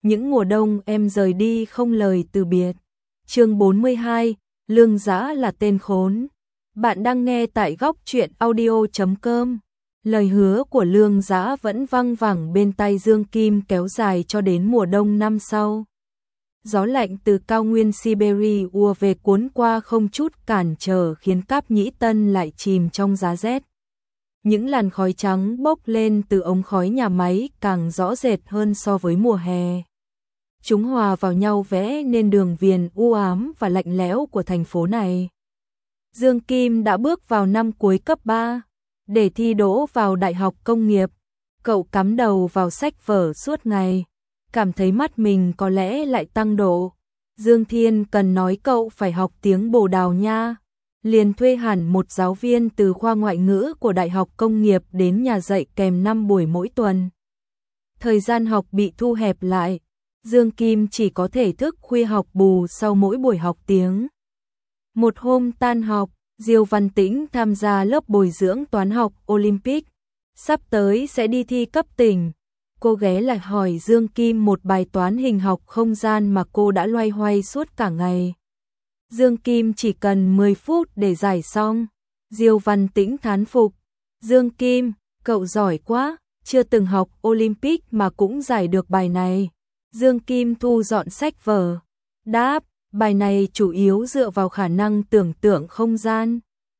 những mùa đông em rời đi không lời từ biệt. Chương 42, Lương Dã là tên khốn. Bạn đang nghe tại góc truyện audio.com. Lời hứa của Lương Dã vẫn văng vẳng bên tai Dương Kim kéo dài cho đến mùa đông năm sau. Gió lạnh từ cao nguyên Siberia ùa về cuốn qua không chút cản trở khiến Cáp Nhĩ Tân lại chìm trong giá rét. Những làn khói trắng bốc lên từ ống khói nhà máy càng rõ rệt hơn so với mùa hè. Chúng hòa vào nhau vẽ nên đường viền u ám và lạnh lẽo của thành phố này. Dương Kim đã bước vào năm cuối cấp 3, để thi đỗ vào Đại học Công nghiệp. Cậu cắm đầu vào sách vở suốt ngày, cảm thấy mắt mình có lẽ lại tăng độ. Dương Thiên cần nói cậu phải học tiếng Bồ Đào Nha, liền thuê hẳn một giáo viên từ khoa ngoại ngữ của Đại học Công nghiệp đến nhà dạy kèm 5 buổi mỗi tuần. Thời gian học bị thu hẹp lại, Dương Kim chỉ có thể thức khuya học bù sau mỗi buổi học tiếng. Một hôm tan học, Diêu Văn Tĩnh tham gia lớp bồi dưỡng toán học Olympic, sắp tới sẽ đi thi cấp tỉnh. Cô ghé lại hỏi Dương Kim một bài toán hình học không gian mà cô đã loay hoay suốt cả ngày. Dương Kim chỉ cần 10 phút để giải xong. Diêu Văn Tĩnh thán phục. Dương Kim, cậu giỏi quá, chưa từng học Olympic mà cũng giải được bài này. Dương Kim thu dọn sách vở. Đáp, bài này chủ yếu dựa vào khả năng tưởng tượng không gian.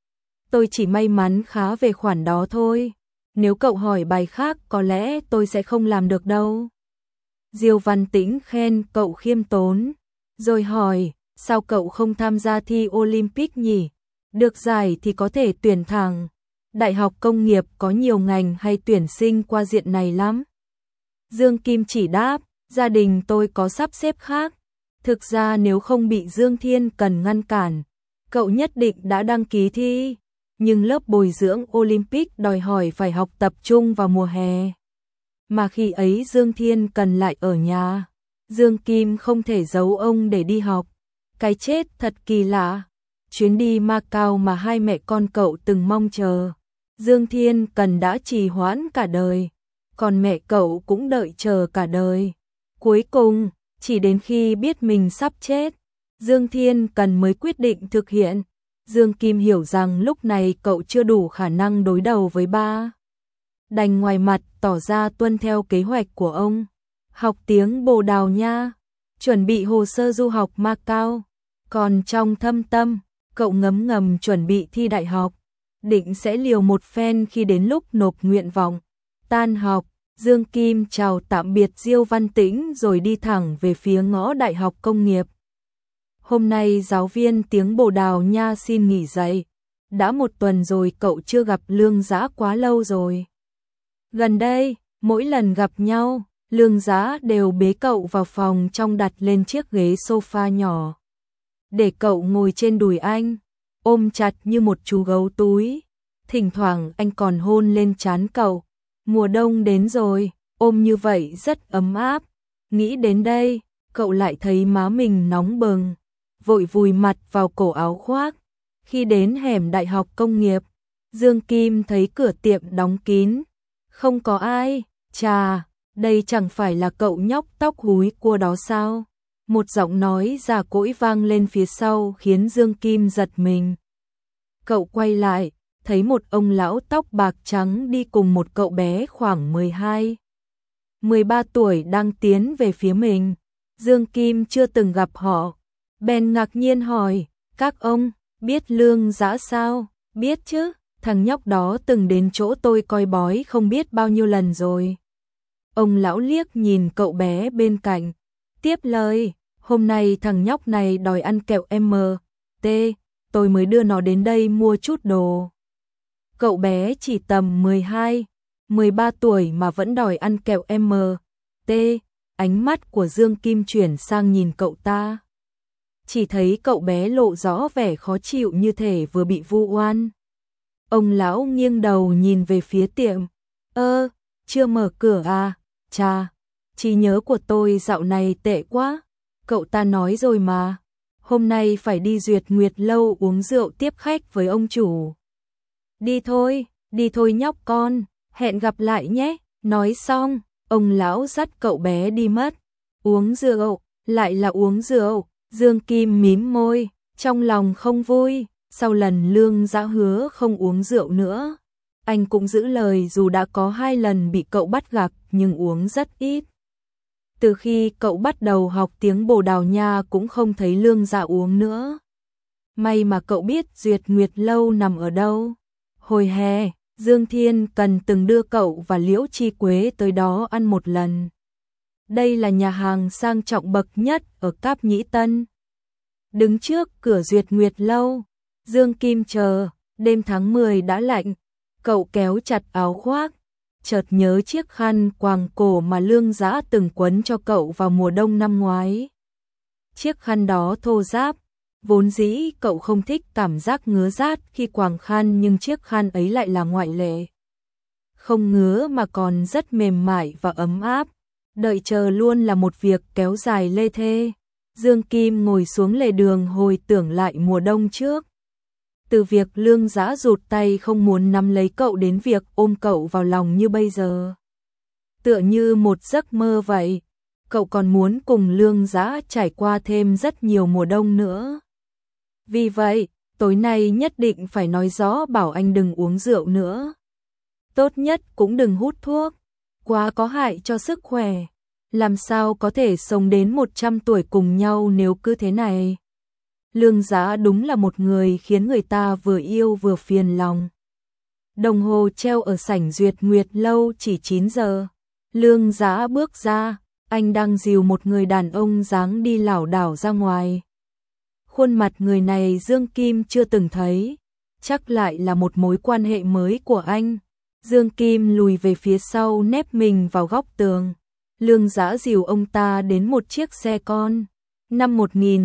Tôi chỉ may mắn khá về khoản đó thôi. Nếu cậu hỏi bài khác có lẽ tôi sẽ không làm được đâu. Diêu Văn Tĩnh khen cậu khiêm tốn. Rồi hỏi, sao cậu không tham gia thi Olympic nhỉ? Được giải thì có thể tuyển thẳng. Đại học Công nghiệp có nhiều ngành hay tuyển sinh qua diện này lắm. Dương Kim chỉ đáp, gia đình tôi có sắp xếp khác. Thực ra nếu không bị Dương Thiên cần ngăn cản, cậu nhất định đã đăng ký thi. Nhưng lớp bồi dưỡng Olympic đòi hỏi phải học tập trung vào mùa hè. Mà khi ấy Dương Thiên cần lại ở nhà. Dương Kim không thể giấu ông để đi học. Cái chết thật kỳ lạ. Chuyến đi Macau mà hai mẹ con cậu từng mong chờ, Dương Thiên cần đã trì hoãn cả đời. Còn mẹ cậu cũng đợi chờ cả đời. Cuối cùng, chỉ đến khi biết mình sắp chết, Dương Thiên cần mới quyết định thực hiện. Dương Kim hiểu rằng lúc này cậu chưa đủ khả năng đối đầu với ba. Đành ngoài mặt tỏ ra tuân theo kế hoạch của ông. Học tiếng Bồ Đào Nha, chuẩn bị hồ sơ du học Macau. Còn trong thâm tâm, cậu ngấm ngầm chuẩn bị thi đại học. Định sẽ liều một phen khi đến lúc nộp nguyện vọng. Tan học, Dương Kim chào tạm biệt Diêu Văn Tĩnh rồi đi thẳng về phía ngõ Đại học Công nghiệp. Hôm nay giáo viên tiếng Bồ Đào Nha xin nghỉ dạy. Đã một tuần rồi cậu chưa gặp Lương Dã quá lâu rồi. Gần đây, mỗi lần gặp nhau, Lương Dã đều bế cậu vào phòng trong đặt lên chiếc ghế sofa nhỏ. Để cậu ngồi trên đùi anh, ôm chặt như một chú gấu túi. Thỉnh thoảng anh còn hôn lên trán cậu. Mùa đông đến rồi, ôm như vậy rất ấm áp. Nghĩ đến đây, cậu lại thấy má mình nóng bừng, vội vùi mặt vào cổ áo khoác. Khi đến hẻm Đại học Công nghiệp, Dương Kim thấy cửa tiệm đóng kín, không có ai. Chà, đây chẳng phải là cậu nhóc tóc húi cua đó sao? Một giọng nói già cỗi vang lên phía sau khiến Dương Kim giật mình. Cậu quay lại, thấy một ông lão tóc bạc trắng đi cùng một cậu bé khoảng 12-13 tuổi đang tiến về phía mình. Dương Kim chưa từng gặp họ, bèn ngạc nhiên hỏi, các ông biết Lương Dã sao? Biết chứ, thằng nhóc đó từng đến chỗ tôi coi bói không biết bao nhiêu lần rồi. Ông lão liếc nhìn cậu bé bên cạnh, tiếp lời, hôm nay thằng nhóc này đòi ăn kẹo MT, tôi mới đưa nó đến đây mua chút đồ. Cậu bé chỉ tầm 12-13 tuổi mà vẫn đòi ăn kẹo MT, ánh mắt của Dương Kim chuyển sang nhìn cậu ta. Chỉ thấy cậu bé lộ rõ vẻ khó chịu như thể vừa bị vu oan. Ông lão nghiêng đầu nhìn về phía tiệm. Chưa mở cửa à? Chà, trí nhớ của tôi dạo này tệ quá. Cậu ta nói rồi mà, hôm nay phải đi Duyệt Nguyệt lâu uống rượu tiếp khách với ông chủ. Đi thôi nhóc con, hẹn gặp lại nhé. Nói xong, ông lão dắt cậu bé đi mất. Uống rượu, lại là uống rượu, Dương Kim mím môi, trong lòng không vui, sau lần Lương Dã hứa không uống rượu nữa. Anh cũng giữ lời dù đã có 2 lần bị cậu bắt gặp nhưng uống rất ít. Từ khi cậu bắt đầu học tiếng Bồ Đào Nha cũng không thấy Lương Dã uống nữa. May mà cậu biết Duyệt Nguyệt Lâu nằm ở đâu. Hồi hè, Dương Thiên Cần từng đưa cậu và Liễu Chi Quế tới đó ăn một lần. Đây là nhà hàng sang trọng bậc nhất ở Cáp Nhĩ Tân. Đứng trước cửa Duyệt Nguyệt Lâu, Dương Kim chờ, đêm tháng 10 đã lạnh, cậu kéo chặt áo khoác, chợt nhớ chiếc khăn quàng cổ mà Lương Dã từng quấn cho cậu vào mùa đông năm ngoái. Chiếc khăn đó thô ráp, vốn dĩ cậu không thích cảm giác ngứa rát khi quàng khăn nhưng chiếc khăn ấy lại là ngoại lệ. Không ngứa mà còn rất mềm mại và ấm áp, đợi chờ luôn là một việc kéo dài lê thê. Dương Kim ngồi xuống lề đường hồi tưởng lại mùa đông trước. Từ việc Lương Dã rụt tay không muốn nắm lấy cậu đến việc ôm cậu vào lòng như bây giờ. Tựa như một giấc mơ vậy, cậu còn muốn cùng Lương Dã trải qua thêm rất nhiều mùa đông nữa. Vì vậy, tối nay nhất định phải nói rõ bảo anh đừng uống rượu nữa. Tốt nhất cũng đừng hút thuốc, quá có hại cho sức khỏe. Làm sao có thể sống đến 100 tuổi cùng nhau nếu cứ thế này. Lương Dã đúng là một người khiến người ta vừa yêu vừa phiền lòng. Đồng hồ treo ở sảnh Duyệt Nguyệt Lâu chỉ 9 giờ. Lương Dã bước ra, anh đang dìu một người đàn ông dáng đi lảo đảo ra ngoài. Khuôn mặt người này Dương Kim chưa từng thấy, chắc lại là một mối quan hệ mới của anh. Dương Kim lùi về phía sau nép mình vào góc tường. Lương Dã dìu ông ta đến một chiếc xe con. Năm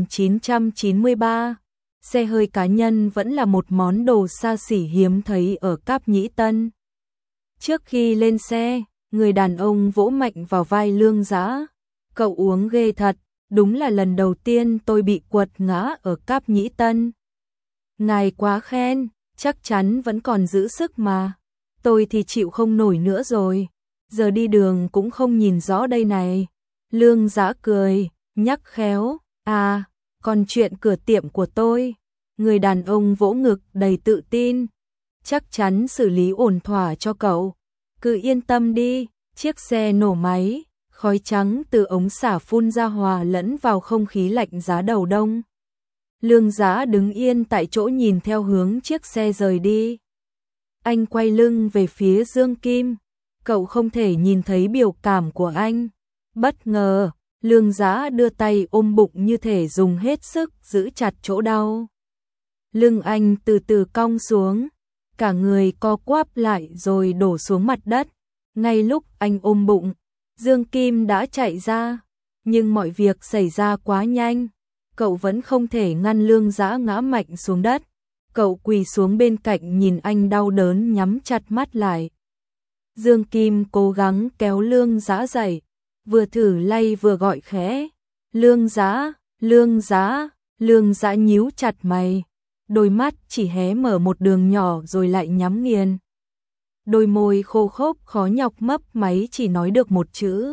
1993, xe hơi cá nhân vẫn là một món đồ xa xỉ hiếm thấy ở Cáp Nhĩ Tân. Trước khi lên xe, người đàn ông vỗ mạnh vào vai Lương Dã. Cậu uống ghê thật, đúng là lần đầu tiên tôi bị quật ngã ở Cáp Nhĩ Tân. Ngài quá khen, chắc chắn vẫn còn giữ sức mà. Tôi thì chịu không nổi nữa rồi. Giờ đi đường cũng không nhìn rõ đây này. Lương Dã cười, nhắc khéo, à, còn chuyện cửa tiệm của tôi. Người đàn ông vỗ ngực đầy tự tin. Chắc chắn xử lý ổn thỏa cho cậu. Cứ yên tâm đi. Chiếc xe nổ máy, khói trắng từ ống xả phun ra hòa lẫn vào không khí lạnh giá đầu đông. Lương Dã đứng yên tại chỗ nhìn theo hướng chiếc xe rời đi. Anh quay lưng về phía Dương Kim. Cậu không thể nhìn thấy biểu cảm của anh. Bất ngờ, Lương Dã đưa tay ôm bụng như thể dùng hết sức giữ chặt chỗ đau. Lưng anh từ từ cong xuống, cả người co quắp lại rồi đổ xuống mặt đất. Ngay lúc anh ôm bụng, Dương Kim đã chạy ra, nhưng mọi việc xảy ra quá nhanh, cậu vẫn không thể ngăn Lương Dã ngã mạnh xuống đất. Cậu quỳ xuống bên cạnh nhìn anh đau đớn nhắm chặt mắt lại. Dương Kim cố gắng kéo Lương Dã dậy, vừa thử lay vừa gọi khẽ. Lương Dã, Lương Dã, Lương Dã nhíu chặt mày, đôi mắt chỉ hé mở một đường nhỏ rồi lại nhắm nghiền. Đôi môi khô khốc khó nhọc mấp máy chỉ nói được một chữ.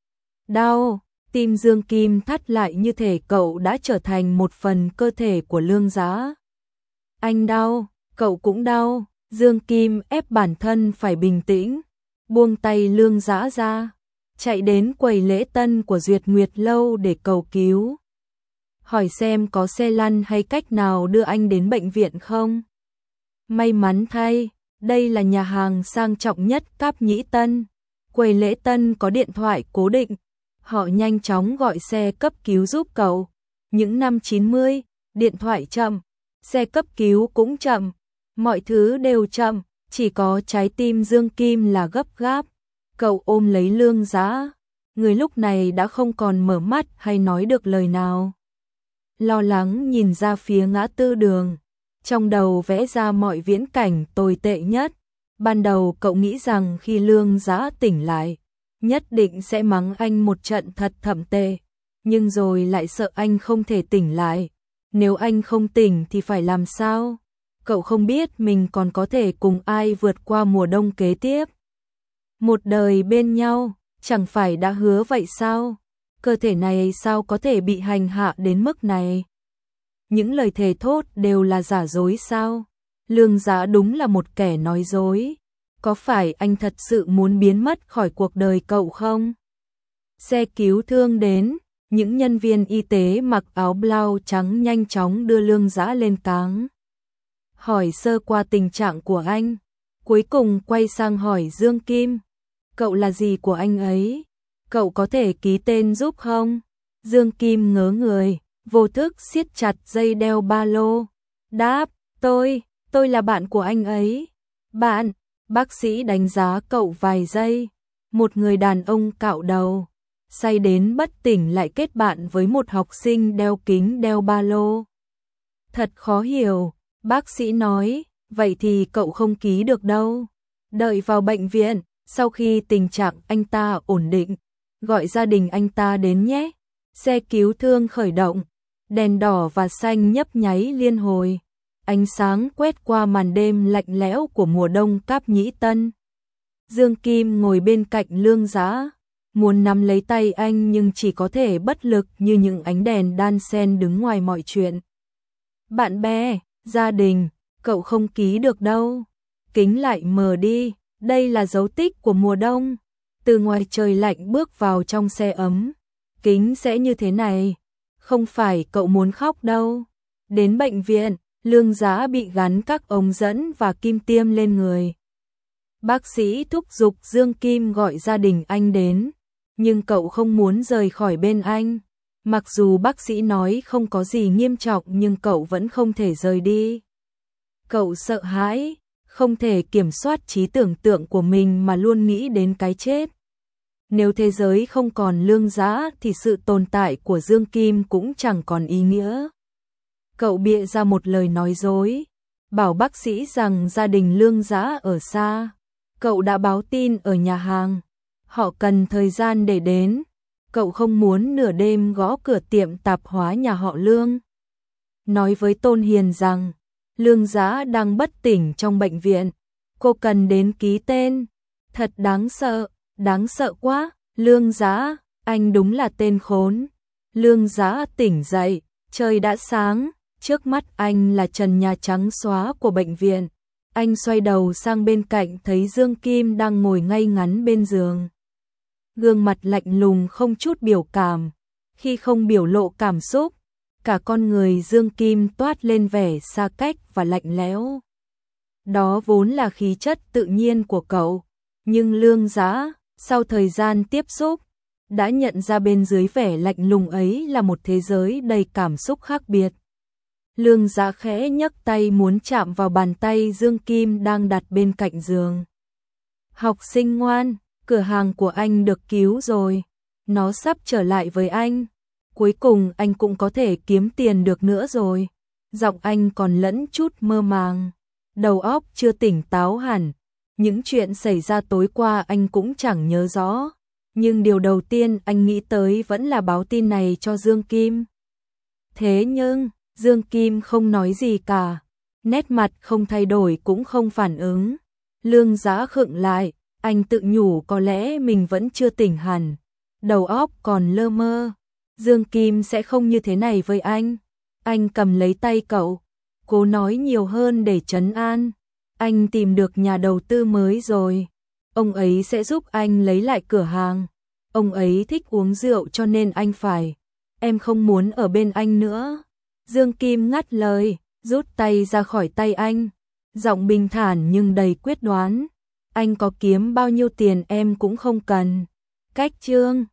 Đau, tim Dương Kim thắt lại như thể cậu đã trở thành một phần cơ thể của Lương Dã. Anh đau, cậu cũng đau. Dương Kim ép bản thân phải bình tĩnh, buông tay Lương Dã ra, chạy đến quầy lễ tân của Duyệt Nguyệt Lâu để cầu cứu. Hỏi xem có xe lăn hay cách nào đưa anh đến bệnh viện không. May mắn thay, đây là nhà hàng sang trọng nhất Cáp Nhĩ Tân. Quầy lễ tân có điện thoại cố định, họ nhanh chóng gọi xe cấp cứu giúp cậu. Những năm 90, điện thoại chậm, xe cấp cứu cũng chậm. Mọi thứ đều chậm, chỉ có trái tim Dương Kim là gấp gáp. Cậu ôm lấy Lương Dã, người lúc này đã không còn mở mắt hay nói được lời nào. Lo lắng nhìn ra phía ngã tư đường, trong đầu vẽ ra mọi viễn cảnh tồi tệ nhất. Ban đầu cậu nghĩ rằng khi Lương Dã tỉnh lại, nhất định sẽ mắng anh một trận thật thậm tệ, nhưng rồi lại sợ anh không thể tỉnh lại. Nếu anh không tỉnh thì phải làm sao? Cậu không biết mình còn có thể cùng ai vượt qua mùa đông kế tiếp. Một đời bên nhau, chẳng phải đã hứa vậy sao? cơ thể này sao có thể bị hành hạ đến mức này? Những lời thề thốt đều là giả dối sao? Lương Giá đúng là một kẻ nói dối. Có phải anh thật sự muốn biến mất khỏi cuộc đời cậu không? Xe cứu thương đến, những nhân viên y tế mặc áo blau trắng nhanh chóng đưa Lương Giá lên cáng. Hỏi sơ qua tình trạng của anh, cuối cùng quay sang hỏi Dương Kim. Cậu là gì của anh ấy? Cậu có thể ký tên giúp không? Dương Kim ngớ người, vô thức siết chặt dây đeo ba lô. Đáp, tôi là bạn của anh ấy. Bạn, bác sĩ đánh giá cậu vài giây. Một người đàn ông cạo đầu, say đến bất tỉnh lại kết bạn với một học sinh đeo kính đeo ba lô. Thật khó hiểu, bác sĩ nói, vậy thì cậu không ký được đâu. Đợi vào bệnh viện, sau khi tình trạng anh ta ổn định, gọi gia đình anh ta đến nhé. Xe cứu thương khởi động, đèn đỏ và xanh nhấp nháy liên hồi. Ánh sáng quét qua màn đêm lạnh lẽo của mùa đông Cáp Nhĩ Tân. Dương Kim ngồi bên cạnh Lương Giá, muốn nắm lấy tay anh nhưng chỉ có thể bất lực như những ánh đèn đan xen đứng ngoài mọi chuyện. Bạn bè, gia đình, cậu không ký được đâu. Kính lại mờ đi, đây là dấu tích của mùa đông. Từ ngoài trời lạnh bước vào trong xe ấm, kính sẽ như thế này. Không phải cậu muốn khóc đâu. Đến bệnh viện, Lương Giá bị gắn các ống dẫn và kim tiêm lên người. Bác sĩ thúc giục Dương Kim gọi gia đình anh đến, nhưng cậu không muốn rời khỏi bên anh. Mặc dù bác sĩ nói không có gì nghiêm trọng nhưng cậu vẫn không thể rời đi. Cậu sợ hãi, không thể kiểm soát trí tưởng tượng của mình mà luôn nghĩ đến cái chết. Nếu thế giới không còn Lương Giá thì sự tồn tại của Dương Kim cũng chẳng còn ý nghĩa. Cậu bịa ra một lời nói dối, bảo bác sĩ rằng gia đình Lương Giá ở xa. Cậu đã báo tin ở nhà hàng, họ cần thời gian để đến. Cậu không muốn nửa đêm gõ cửa tiệm tạp hóa nhà họ Lương. Nói với Tôn Hiền rằng, Lương Giá đang bất tỉnh trong bệnh viện, cô cần đến ký tên. Thật đáng sợ quá. Lương Giá, anh đúng là tên khốn. Lương Giá tỉnh dậy, trời đã sáng, trước mắt anh là trần nhà trắng xóa của bệnh viện. Anh xoay đầu sang bên cạnh thấy Dương Kim đang ngồi ngay ngắn bên giường. Gương mặt lạnh lùng không chút biểu cảm, khi không biểu lộ cảm xúc, cả con người Dương Kim toát lên vẻ xa cách và lạnh lẽo. Đó vốn là khí chất tự nhiên của cậu, nhưng Lương Giá, sau thời gian tiếp xúc, đã nhận ra bên dưới vẻ lạnh lùng ấy là một thế giới đầy cảm xúc khác biệt. Lương Giá khẽ nhấc tay muốn chạm vào bàn tay Dương Kim đang đặt bên cạnh giường. Học sinh ngoan, cửa hàng của anh được cứu rồi, nó sắp trở lại với anh. Cuối cùng anh cũng có thể kiếm tiền được nữa rồi. Giọng anh còn lẫn chút mơ màng, đầu óc chưa tỉnh táo hẳn. Những chuyện xảy ra tối qua anh cũng chẳng nhớ rõ, nhưng điều đầu tiên anh nghĩ tới vẫn là báo tin này cho Dương Kim. Thế nhưng, Dương Kim không nói gì cả, nét mặt không thay đổi cũng không phản ứng. Lương Giá khựng lại, anh tự nhủ có lẽ mình vẫn chưa tỉnh hẳn, đầu óc còn lơ mơ. Dương Kim sẽ không như thế này với anh. Anh cầm lấy tay cậu, cố nói nhiều hơn để trấn an. Anh tìm được nhà đầu tư mới rồi, ông ấy sẽ giúp anh lấy lại cửa hàng. Ông ấy thích uống rượu cho nên anh phải. Em không muốn ở bên anh nữa. Dương Kim ngắt lời, rút tay ra khỏi tay anh, giọng bình thản nhưng đầy quyết đoán. Anh có kiếm bao nhiêu tiền em cũng không cần. Cách chương